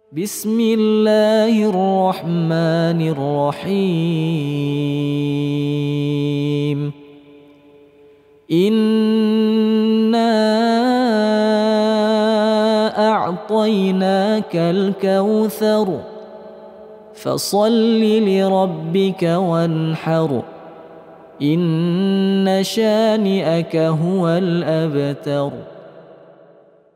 بسم الله الرحمن الرحيم إنا أعطيناك الكوثر فصل لربك وانحر إن شانئك هو الأبتر.